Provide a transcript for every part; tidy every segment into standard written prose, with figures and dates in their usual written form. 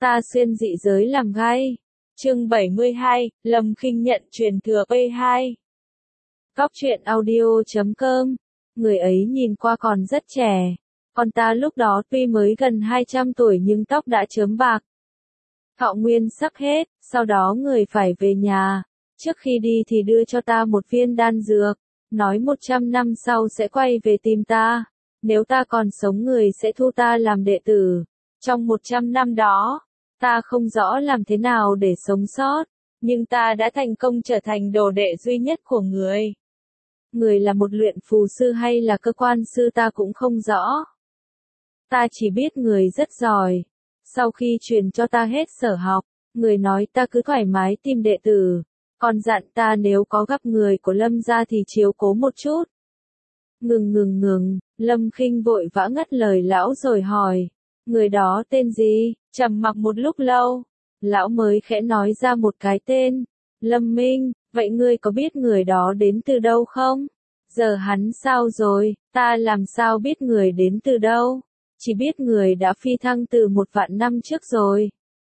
Ta xuyên dị giới làm gay. Chương 72, Lâm Khinh nhận truyền thừa P2. Cóc truyện audio.com. Người ấy nhìn qua còn rất trẻ. Còn ta lúc đó tuy mới gần 200 tuổi nhưng tóc đã chớm bạc. Thọ nguyên sắp hết, sau đó người phải về nhà. Trước khi đi thì đưa cho ta một viên đan dược. Nói 100 năm sau sẽ quay về tìm ta. Nếu ta còn sống người sẽ thu ta làm đệ tử. Trong 100 năm đó, ta không rõ làm thế nào để sống sót, nhưng ta đã thành công trở thành đồ đệ duy nhất của người. Người là một luyện phù sư hay là cơ quan sư ta cũng không rõ. Ta chỉ biết người rất giỏi. Sau khi truyền cho ta hết sở học, người nói ta cứ thoải mái tìm đệ tử, còn dặn ta nếu có gặp người của Lâm gia thì chiếu cố một chút. Ngừng, Lâm Khinh vội vã ngắt lời lão rồi hỏi, người đó tên gì? Trầm mặc một lúc lâu, lão mới khẽ nói ra một cái tên, Lâm Minh. Vậy ngươi có biết người đó đến từ đâu không? Giờ hắn sao rồi, ta làm sao biết người đến từ đâu? Chỉ biết người đã phi thăng từ 1.000 năm trước rồi.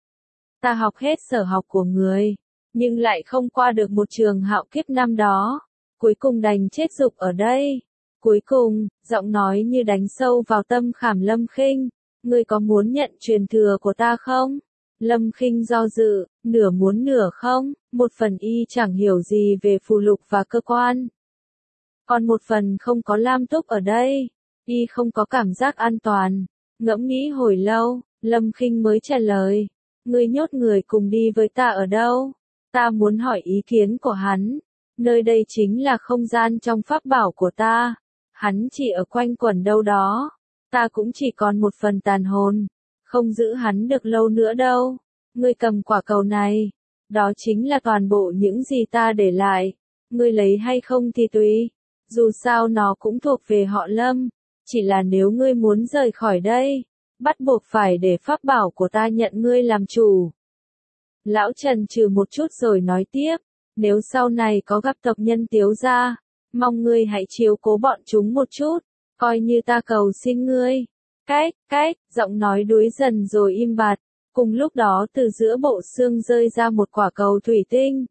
Ta học hết sở học của người, nhưng lại không qua được một trường hạo kiếp năm đó. Cuối cùng đành chết dục ở đây. Cuối cùng, giọng nói như đánh sâu vào tâm khảm Lâm Khinh. Ngươi có muốn nhận truyền thừa của ta không? Lâm Khinh do dự, nửa muốn nửa không, một phần y chẳng hiểu gì về phù lục và cơ quan. Còn một phần không có Lam Túc ở đây, y không có cảm giác an toàn. Ngẫm nghĩ hồi lâu, Lâm Khinh mới trả lời, ngươi nhốt người cùng đi với ta ở đâu? Ta muốn hỏi ý kiến của hắn. Nơi đây chính là không gian trong pháp bảo của ta. Hắn chỉ ở quanh quẩn đâu đó. Ta cũng chỉ còn một phần tàn hồn, không giữ hắn được lâu nữa đâu. Ngươi cầm quả cầu này, đó chính là toàn bộ những gì ta để lại. Ngươi lấy hay không thì tùy, dù sao nó cũng thuộc về họ Lâm. Chỉ là nếu ngươi muốn rời khỏi đây, bắt buộc phải để pháp bảo của ta nhận ngươi làm chủ. Lão chần chừ một chút rồi nói tiếp, nếu sau này có gặp tộc nhân Tiếu gia, mong ngươi hãy chiếu cố bọn chúng một chút. Coi như ta cầu xin ngươi. Cách, giọng nói đuối dần rồi im bặt. Cùng lúc đó từ giữa bộ xương rơi ra một quả cầu thủy tinh.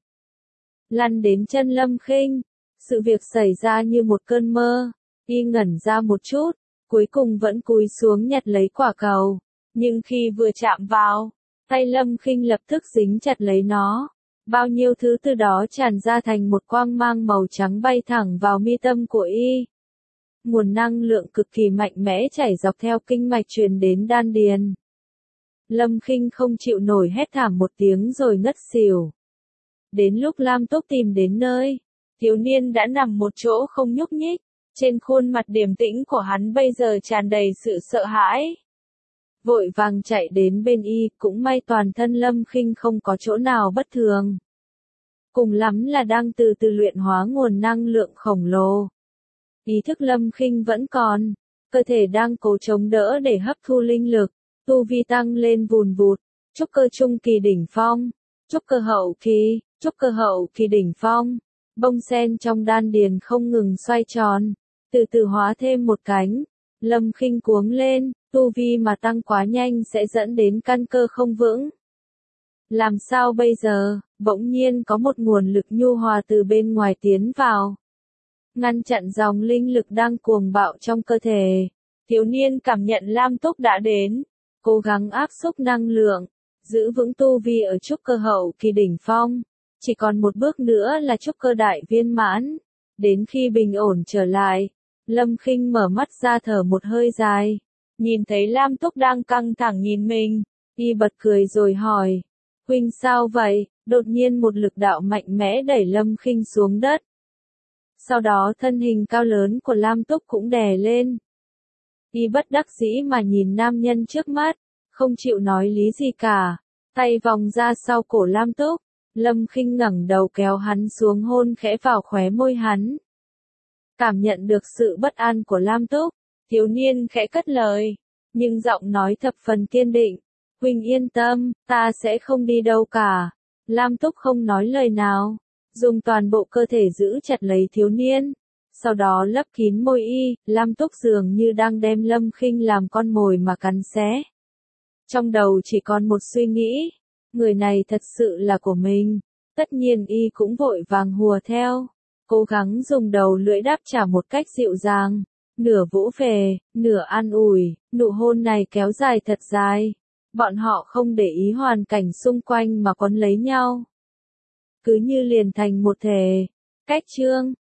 Lăn đến chân Lâm Khinh. Sự việc xảy ra như một cơn mơ. Y ngẩn ra một chút, cuối cùng vẫn cúi xuống nhặt lấy quả cầu. Nhưng khi vừa chạm vào, tay Lâm Khinh lập tức dính chặt lấy nó. Bao nhiêu thứ từ đó tràn ra thành một quang mang màu trắng bay thẳng vào mi tâm của y. Nguồn năng lượng cực kỳ mạnh mẽ chảy dọc theo kinh mạch truyền đến đan điền. Lâm Khinh không chịu nổi hét thảm một tiếng rồi ngất xỉu. Đến lúc Lam Túc tìm đến nơi, thiếu niên đã nằm một chỗ không nhúc nhích. Trên khuôn mặt điềm tĩnh của hắn bây giờ tràn đầy sự sợ hãi. Vội vàng chạy đến bên y, cũng may toàn thân Lâm Khinh không có chỗ nào bất thường. Cùng lắm là đang từ từ luyện hóa nguồn năng lượng khổng lồ. Ý thức Lâm Khinh vẫn còn, cơ thể đang cố chống đỡ để hấp thu linh lực, tu vi tăng lên vùn vụt, trúc cơ trung kỳ đỉnh phong, trúc cơ hậu kỳ đỉnh phong, bông sen trong đan điền không ngừng xoay tròn, từ từ hóa thêm một cánh. Lâm Khinh cuống lên, tu vi mà tăng quá nhanh sẽ dẫn đến căn cơ không vững. Làm sao bây giờ? Bỗng nhiên có một nguồn lực nhu hòa từ bên ngoài tiến vào, ngăn chặn dòng linh lực đang cuồng bạo trong cơ thể. Thiếu niên cảm nhận Lam Túc đã đến, cố gắng áp xúc năng lượng, giữ vững tu vi ở trúc cơ hậu kỳ đỉnh phong. Chỉ còn một bước nữa là trúc cơ đại viên mãn. Đến khi bình ổn trở lại, Lâm Khinh mở mắt ra thở một hơi dài. Nhìn thấy Lam Túc đang căng thẳng nhìn mình, y bật cười rồi hỏi, huynh sao vậy? Đột nhiên một lực đạo mạnh mẽ đẩy Lâm Khinh xuống đất. Sau đó thân hình cao lớn của Lam Túc cũng đè lên. Y bất đắc dĩ mà nhìn nam nhân trước mắt, không chịu nói lý gì cả. Tay vòng ra sau cổ Lam Túc, Lâm Khinh ngẩng đầu kéo hắn xuống hôn khẽ vào khóe môi hắn. Cảm nhận được sự bất an của Lam Túc, thiếu niên khẽ cất lời, nhưng giọng nói thập phần kiên định. Huynh yên tâm, ta sẽ không đi đâu cả. Lam Túc không nói lời nào, dùng toàn bộ cơ thể giữ chặt lấy thiếu niên. Sau đó lấp kín môi y, Lam Túc dường như đang đem Lâm Khinh làm con mồi mà cắn xé. Trong đầu chỉ còn một suy nghĩ, người này thật sự là của mình. Tất nhiên y cũng vội vàng hùa theo, cố gắng dùng đầu lưỡi đáp trả một cách dịu dàng, nửa vỗ về, nửa an ủi, nụ hôn này kéo dài thật dài. Bọn họ không để ý hoàn cảnh xung quanh mà quấn lấy nhau. Cứ như liền thành một thể. Cách chương